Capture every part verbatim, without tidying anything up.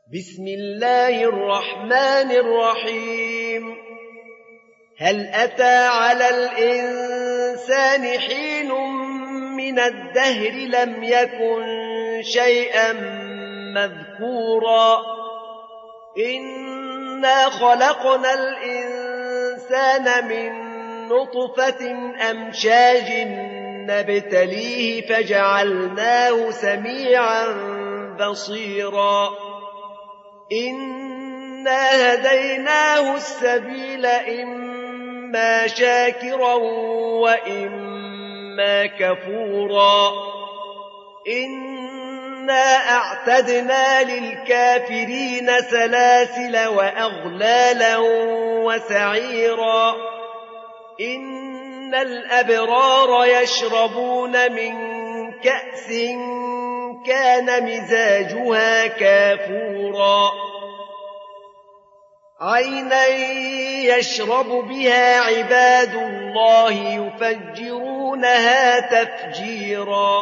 بسم الله الرحمن الرحيم هل أتى على الإنسان حين من الدهر لم يكن شيئا مذكورا إنا خلقنا الإنسان من نطفة أمشاج نبتليه فجعلناه سميعا بصيرا إنا هديناه السبيل إما شاكرا وإما كفورا إنا أعتدنا للكافرين سلاسل وأغلالا وسعيرا إن الأبرار يشربون من كأس كان مزاجها كافورا عينا يشرب بها عباد الله يفجرونها تفجيرا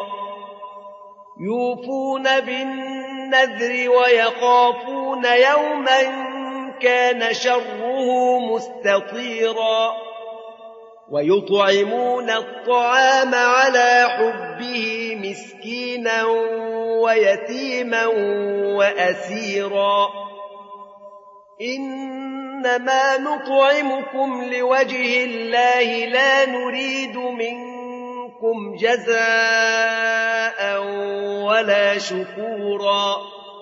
يوفون بالنذر ويخافون يوما كان شره مستطيرا ويطعمون الطعام على حبه مسكينا ويتيما وأسيرا إنما نطعمكم لوجه الله لا نريد منكم جزاء ولا شكورا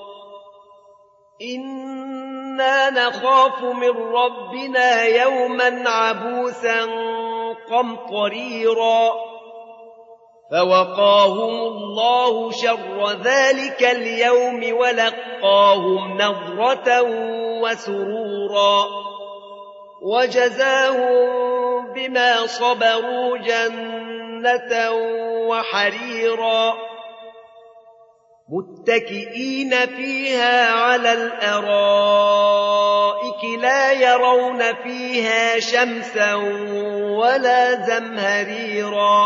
إنا نخاف من ربنا يوما عبوسا قمطريرا فوقاهم الله شر ذلك اليوم ولقاهم نضرة وسرورا وجزاهم بما صبروا جنة وحريرا متكئين فيها على الأرائك لا يرون فيها شمسا ولا زمهريرا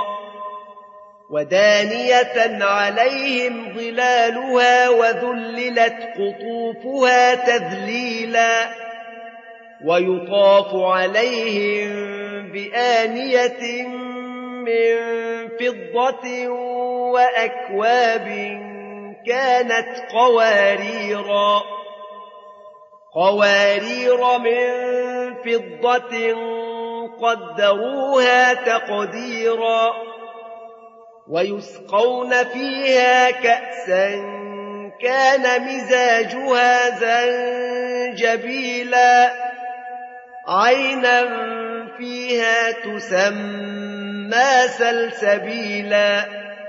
ودانية عليهم ظلالها وذللت قطوفها تذليلا ويطاف عليهم بآنية من فضة وأكواب كانت قواريرا قوارير من فضة قدروها تقديرا ويسقون فيها كأسا كان مزاجها زنجبيلا عينا فيها تسمى سلسبيلا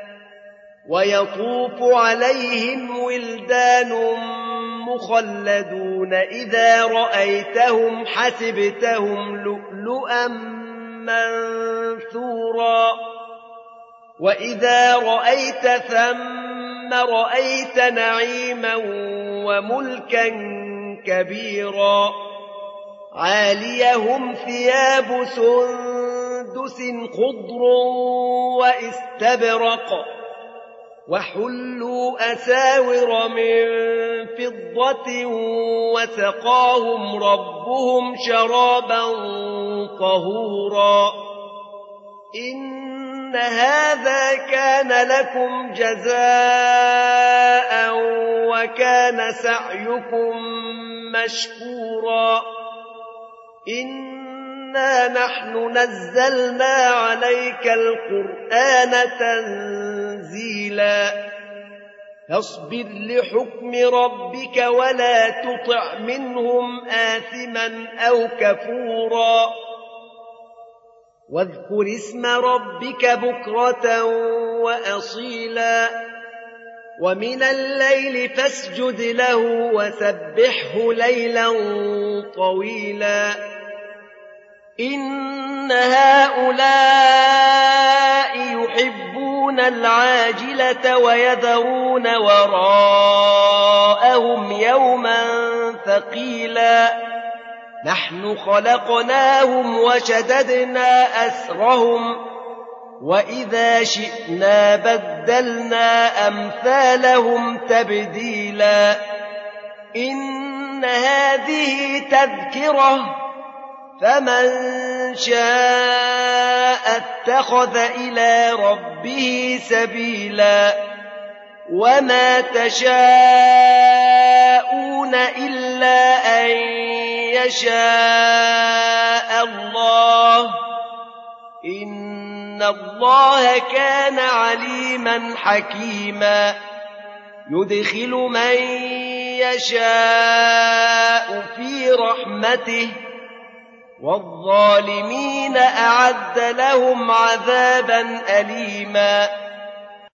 ويطوف عليهم ولدان مخلدون إذا رأيتهم حسبتهم لؤلؤا منثورا وإذا رأيت ثم رأيت نعيما وملكا كبيرا عاليهم ثياب سندس خضر واستبرق وحلوا أساور من فضة وسقاهم ربهم شرابا طهورا إن هذا كان لكم جزاء وكان سعيكم مشكورا إنا نحن نزلنا عليك القرآن تنزيلا فاصبر لحكم ربك ولا تطع منهم آثما أو كفورا واذكر اسم ربك بكرة وأصيلا ومن الليل فاسجد له وسبحه ليلا طويلا إن هؤلاء يحبون العاجلة ويذرون وراءهم يوما ثقيلا نحن خلقناهم وشددنا أسرهم وإذا شئنا بدلنا أمثالهم تبديلا إن هذه تذكرة فمن شاء اتخذ إلى ربه سبيلا وما تشاءون إلا أن يشاء الله إن الله كان عليما حكيما يدخل من يشاء في رحمته والظالمين أعد لهم عذابا أليما